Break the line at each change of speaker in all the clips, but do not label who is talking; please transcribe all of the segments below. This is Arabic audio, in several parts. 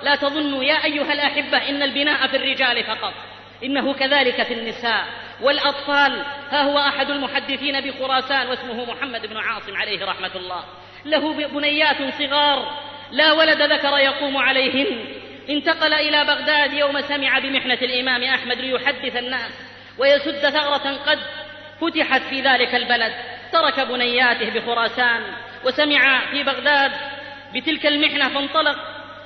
لا تظنوا يا أيها الأحبة إن البناء في الرجال فقط، إنه كذلك في النساء والأطفال. ها هو أحد المحدثين بخراسان واسمه محمد بن عاصم عليه رحمة الله، له بنيات صغار لا ولد ذكر يقوم عليهن. انتقل إلى بغداد يوم سمع بمحنة الإمام أحمد ليحدث الناس ويسد ثغرة قد فتحت في ذلك البلد. ترك بنياته بخراسان وسمع في بغداد بتلك المحنة، فانطلق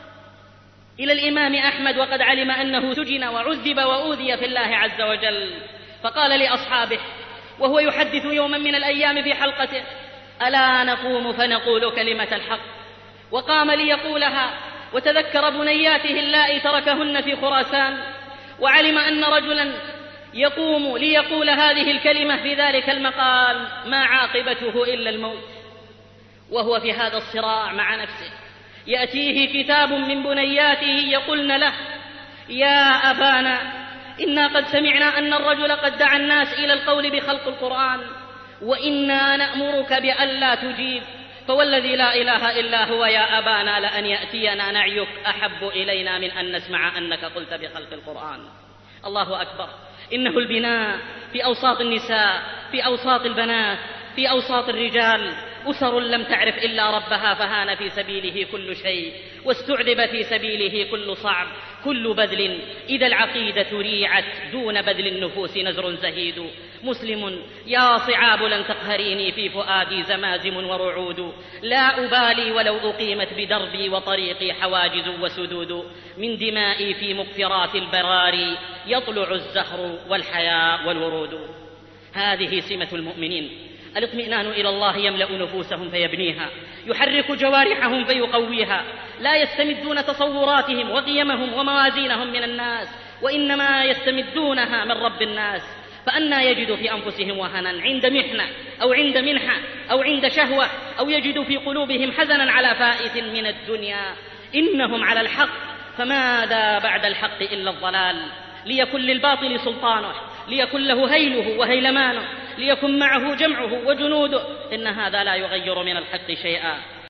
إلى الإمام أحمد وقد علم أنه سجن وعذب وأوذي في الله عز وجل. فقال لأصحابه وهو يحدث يوما من الأيام في حلقته: ألا نقوم فنقول كلمة الحق؟ وقام ليقولها، وتذكر بنياته اللائي تركهن في خراسان، وعلم أن رجلا يقوم ليقول هذه الكلمة في ذلك المقام ما عاقبته إلا الموت. وهو في هذا الصراع مع نفسه يأتيه كتاب من بنياته يقولن له: يا أبانا، إنا قد سمعنا أن الرجل قد دعا الناس إلى القول بخلق القرآن، وإنا نأمرك بألا تجيب، فوالذي لا إله إلا هو يا أبانا لأن يأتينا نعيك أحب إلينا من أن نسمع أنك قلت بخلق القرآن. الله أكبر. إنه البناء في أوساط النساء، في أوساط البنات، في أوساط الرجال. أسر لم تعرف إلا ربها فهان في سبيله كل شيء، واستعذب في سبيله كل صعب. كل بذل إذا العقيدة ريعت، دون بذل النفوس نزر زهيد. مسلم يا صعاب لن تقهريني، في فؤادي زمازم ورعود. لا أبالي ولو أقيمت بدربي وطريقي حواجز وسدود. من دمائي في مقفرات البراري يطلع الزهر والحياء والورود. هذه سمة المؤمنين، الاطمئنان إلى الله يملأ نفوسهم فيبنيها، يحرك جوارحهم فيقويها. لا يستمدون تصوراتهم وقيمهم وموازينهم من الناس، وإنما يستمدونها من رب الناس. فأنى يجد في أنفسهم وهنا عند محنة أو عند منحة أو عند شهوة، أو يجد في قلوبهم حزنا على فائت من الدنيا. إنهم على الحق، فماذا بعد الحق إلا الضلال. ليكن للباطل سلطانه، ليكن له هيله وهيلمانه، ليكن معه جمعه وجنوده، إن هذا لا يغير من الحق شيئا.